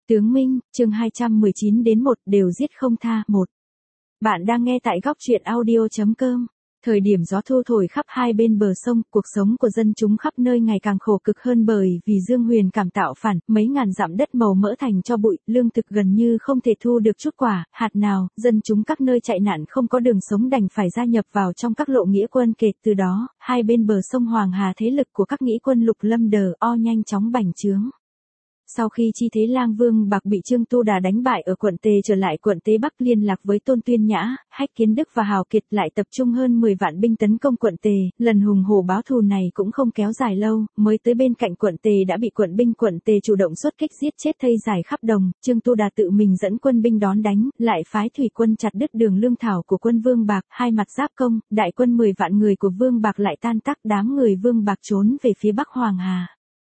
Tướng Minh, chương 219 đến 1 đều giết không tha. 1. Bạn đang nghe tại góc truyện audio.com. Thời điểm gió thu thổi khắp hai bên bờ sông, cuộc sống của dân chúng khắp nơi ngày càng khổ cực hơn bởi vì Dương Huyền cảm tạo phản, mấy ngàn dặm đất màu mỡ thành cho bụi, lương thực gần như không thể thu được chút quả, hạt nào, dân chúng các nơi chạy nạn không có đường sống đành phải gia nhập vào trong các lộ nghĩa quân kể từ đó, hai bên bờ sông Hoàng Hà thế lực của các nghĩa quân Lục Lâm Đờ O nhanh chóng bành trướng. Sau khi Chi Thế Lang Vương Bạc bị Trương Tu Đà đánh bại ở quận Tề trở lại quận Tế Bắc liên lạc với Tôn Tuyên Nhã, Hách Kiến Đức và Hào Kiệt lại tập trung hơn 10 vạn binh tấn công quận Tề, lần hùng hổ báo thù này cũng không kéo dài lâu, mới tới bên cạnh quận Tề đã bị quận binh quận Tề chủ động xuất kích giết chết thây dài khắp đồng, Trương Tu Đà tự mình dẫn quân binh đón đánh, lại phái thủy quân chặt đứt đường lương thảo của quân Vương Bạc, hai mặt giáp công, đại quân 10 vạn người của Vương Bạc lại tan tác, đám người Vương Bạc trốn về phía Bắc Hoàng Hà.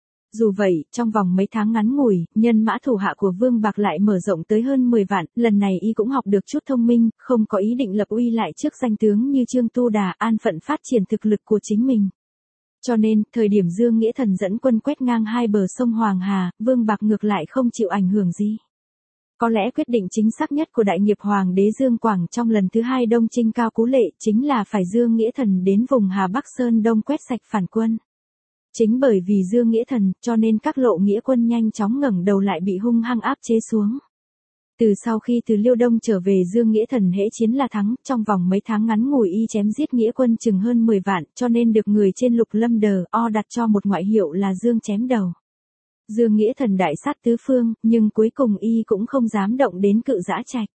Dù vậy, trong vòng mấy tháng ngắn ngủi, nhân mã thủ hạ của Vương Bạc lại mở rộng tới hơn 10 vạn, lần này y cũng học được chút thông minh, không có ý định lập uy lại trước danh tướng như Trương Tu Đà, an phận phát triển thực lực của chính mình. Cho nên, thời điểm Dương Nghĩa Thần dẫn quân quét ngang hai bờ sông Hoàng Hà, Vương Bạc ngược lại không chịu ảnh hưởng gì. Có lẽ quyết định chính xác nhất của đại nghiệp Hoàng đế Dương Quảng trong lần thứ hai đông chinh Cao Cú Lệ chính là phải Dương Nghĩa Thần đến vùng Hà Bắc Sơn Đông quét sạch phản quân. Chính bởi vì Dương Nghĩa Thần, cho nên các lộ nghĩa quân nhanh chóng ngẩng đầu lại bị hung hăng áp chế xuống. Từ sau khi từ Liêu Đông trở về Dương Nghĩa Thần hễ chiến là thắng, trong vòng mấy tháng ngắn ngủi y chém giết nghĩa quân chừng hơn 10 vạn, cho nên được người trên Lục Lâm Đờ O đặt cho một ngoại hiệu là Dương chém đầu. Dương Nghĩa Thần đại sát tứ phương, nhưng cuối cùng y cũng không dám động đến Cự Giã Trạch.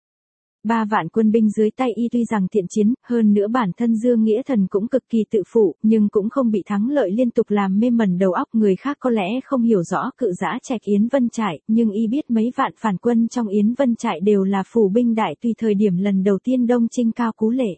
3 vạn quân binh dưới tay y tuy rằng thiện chiến, hơn nữa bản thân Dương Nghĩa Thần cũng cực kỳ tự phụ, nhưng cũng không bị thắng lợi liên tục làm mê mẩn đầu óc. Người khác có lẽ không hiểu rõ Cự Giã Trạch Yến Vân Trại, nhưng y biết mấy vạn phản quân trong Yến Vân Trại đều là phủ binh đại tùy thời điểm lần đầu tiên đông chinh Cao Cú Lệ.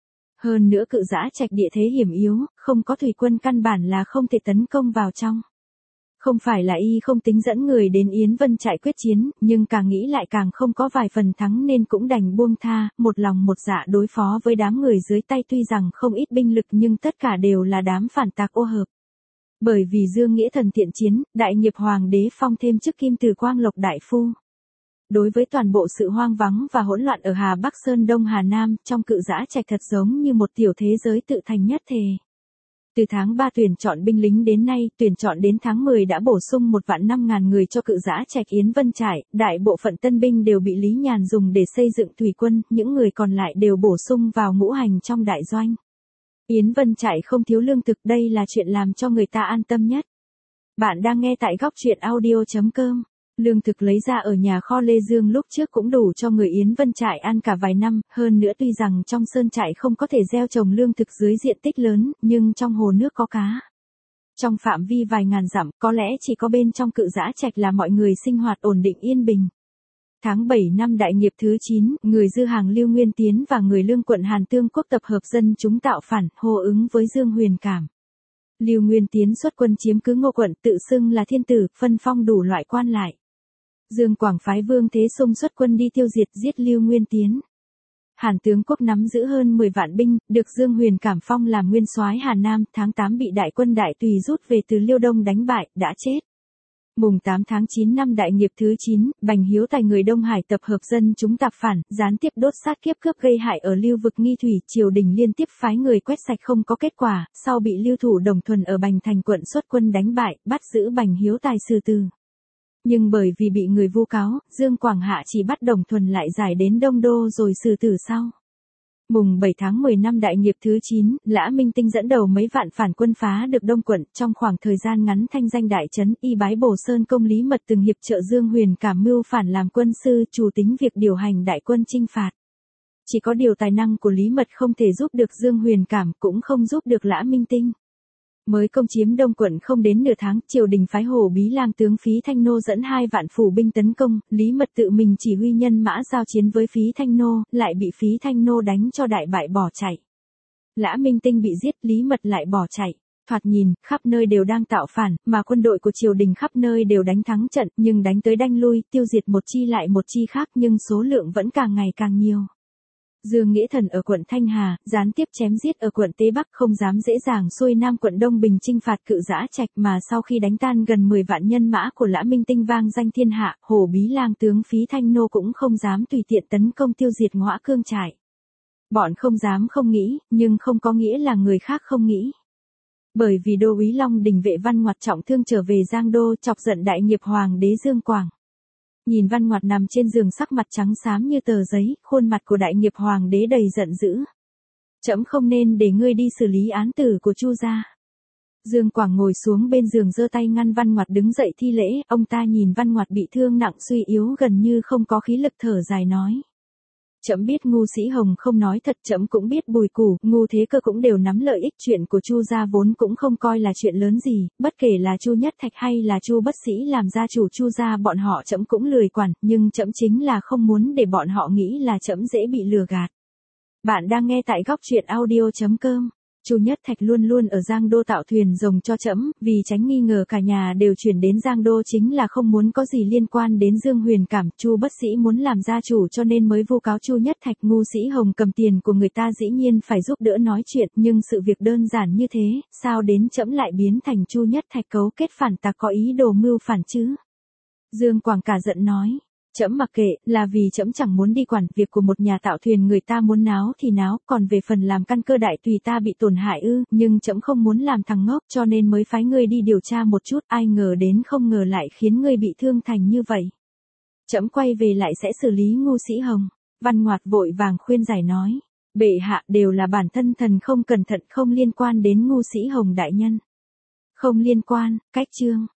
Hơn nữa Cự Giã Trạch địa thế hiểm yếu, không có thủy quân căn bản là không thể tấn công vào trong. Không phải là y không tính dẫn người đến Yến Vân Trại quyết chiến, nhưng càng nghĩ lại càng không có vài phần thắng nên cũng đành buông tha, một lòng một dạ đối phó với đám người dưới tay tuy rằng không ít binh lực nhưng tất cả đều là đám phản tặc ô hợp. Bởi vì Dương Nghĩa Thần thiện chiến, đại nghiệp Hoàng đế phong thêm chức Kim Từ Quang Lộc đại phu. Đối với toàn bộ sự hoang vắng và hỗn loạn ở Hà Bắc Sơn Đông Hà Nam, trong Cự Giã Trạch thật giống như một tiểu thế giới tự thành nhất thể. Từ tháng 3 tuyển chọn binh lính đến nay, tuyển chọn đến tháng 10 đã bổ sung 1.500.000 người cho Cự Giã Trạch Yến Vân Trại, đại bộ phận tân binh đều bị Lý Nhàn dùng để xây dựng thủy quân, những người còn lại đều bổ sung vào ngũ hành trong đại doanh. Yến Vân Trại không thiếu lương thực, đây là chuyện làm cho người ta an tâm nhất. Bạn đang nghe tại góc truyện audio.com. Lương thực lấy ra ở nhà kho Lê Dương lúc trước cũng đủ cho người Yến Vân Trại ăn cả vài năm, hơn nữa tuy rằng trong sơn trại không có thể gieo trồng lương thực dưới diện tích lớn, nhưng trong hồ nước có cá. Trong phạm vi vài ngàn dặm, có lẽ chỉ có bên trong Cự Giã Trạch là mọi người sinh hoạt ổn định yên bình. Tháng 7 năm đại nghiệp thứ 9, người Dư Hàng Lưu Nguyên Tiến và người Lương quận Hàn Tương Quốc tập hợp dân chúng tạo phản, hô ứng với Dương Huyền Cảm. Lưu Nguyên Tiến xuất quân chiếm cứ Ngô quận, tự xưng là thiên tử, phân phong đủ loại quan lại. Dương Quảng phái Vương Thế Sung xuất quân đi tiêu diệt giết Lưu Nguyên Tiến. Hàn Tướng Quốc nắm giữ hơn 10 vạn binh, được Dương Huyền Cảm phong làm nguyên soái Hà Nam, tháng 8 bị đại quân Đại Tùy rút về từ Liêu Đông đánh bại, đã chết. Mùng 8 tháng 9 năm đại nghiệp thứ 9, Bành Hiếu Tài người Đông Hải tập hợp dân chúng tạp phản, gián tiếp đốt sát kiếp cướp gây hại ở lưu vực Nghi Thủy, triều đình liên tiếp phái người quét sạch không có kết quả, sau bị Lưu Thủ Đồng Thuần ở Bành Thành quận xuất quân đánh bại, bắt giữ Bành Hiếu Tài xử tử. Nhưng bởi vì bị người vu cáo, Dương Quảng Hạ chỉ bắt Đồng Thuần lại giải đến Đông Đô rồi xử tử sau. Mùng 7 tháng 10 năm đại nghiệp thứ 9, Lã Minh Tinh dẫn đầu mấy vạn phản quân phá được Đông quận, trong khoảng thời gian ngắn thanh danh đại trấn, y bái Bồ Sơn công Lý Mật từng hiệp trợ Dương Huyền Cảm mưu phản làm quân sư, chủ tính việc điều hành đại quân chinh phạt. Chỉ có điều tài năng của Lý Mật không thể giúp được Dương Huyền Cảm, cũng không giúp được Lã Minh Tinh. Mới công chiếm Đông quận không đến nửa tháng, triều đình phái Hổ Bí Lang tướng Phí Thanh Nô dẫn 2 vạn phủ binh tấn công, Lý Mật tự mình chỉ huy nhân mã giao chiến với Phí Thanh Nô, lại bị Phí Thanh Nô đánh cho đại bại bỏ chạy. Lã Minh Tinh bị giết, Lý Mật lại bỏ chạy. Thoạt nhìn, khắp nơi đều đang tạo phản, mà quân đội của triều đình khắp nơi đều đánh thắng trận, nhưng đánh tới đánh lui, tiêu diệt một chi lại một chi khác nhưng số lượng vẫn càng ngày càng nhiều. Dương Nghĩa Thần ở quận Thanh Hà, gián tiếp chém giết ở quận Tế Bắc, không dám dễ dàng xuôi nam quận Đông Bình chinh phạt Cự Giã Trạch, mà sau khi đánh tan gần 10 vạn nhân mã của Lã Minh Tinh vang danh thiên hạ, Hổ Bí Lang tướng Phí Thanh Nô cũng không dám tùy tiện tấn công tiêu diệt Ngõa Cương trại. Bọn không dám không nghĩ, nhưng không có nghĩa là người khác không nghĩ. Bởi vì đô úy Long Đình Vệ Văn Ngoặt trọng thương trở về Giang Đô, chọc giận đại nghiệp hoàng đế Dương Quảng. Nhìn Văn Ngoặt nằm trên giường sắc mặt trắng xám như tờ giấy, khuôn mặt của đại nghiệp hoàng đế đầy giận dữ. Trẫm không nên để ngươi đi xử lý án tử của Chu gia. Dương Quảng ngồi xuống bên giường giơ tay ngăn Văn Ngoặt đứng dậy thi lễ, ông ta nhìn Văn Ngoặt bị thương nặng suy yếu gần như không có khí lực thở dài nói. Trẫm biết Ngu Sĩ Hồng không nói thật, trẫm cũng biết Bùi Củ, Ngu Thế Cơ cũng đều nắm lợi ích, chuyện của Chu gia vốn cũng không coi là chuyện lớn gì, bất kể là Chu Nhất Thạch hay là Chu Bất Sĩ làm gia chủ Chu gia bọn họ trẫm cũng lười quản, nhưng trẫm chính là không muốn để bọn họ nghĩ là trẫm dễ bị lừa gạt. Bạn đang nghe tại góc truyện audio.com. Chu Nhất Thạch luôn luôn ở Giang Đô tạo thuyền rồng cho trẫm, vì tránh nghi ngờ cả nhà đều chuyển đến Giang Đô chính là không muốn có gì liên quan đến Dương Huyền Cảm. Chu Bất Sĩ muốn làm gia chủ cho nên mới vu cáo Chu Nhất Thạch. Ngu Sĩ Hồng cầm tiền của người ta dĩ nhiên phải giúp đỡ nói chuyện, nhưng sự việc đơn giản như thế, sao đến trẫm lại biến thành Chu Nhất Thạch cấu kết phản tặc có ý đồ mưu phản chứ? Dương Quảng cả giận nói. Trẫm mặc kệ, là vì trẫm chẳng muốn đi quản việc của một nhà tạo thuyền, người ta muốn náo thì náo, còn về phần làm căn cơ đại tùy ta bị tổn hại nhưng trẫm không muốn làm thằng ngốc cho nên mới phái ngươi đi điều tra một chút, ai ngờ đến không ngờ lại khiến ngươi bị thương thành như vậy. Trẫm quay về lại sẽ xử lý Ngu Sĩ Hồng. Văn Ngoặt vội vàng khuyên giải nói. Bệ hạ, đều là bản thân thần không cẩn thận, không liên quan đến Ngu Sĩ Hồng đại nhân. Không liên quan, cách chương.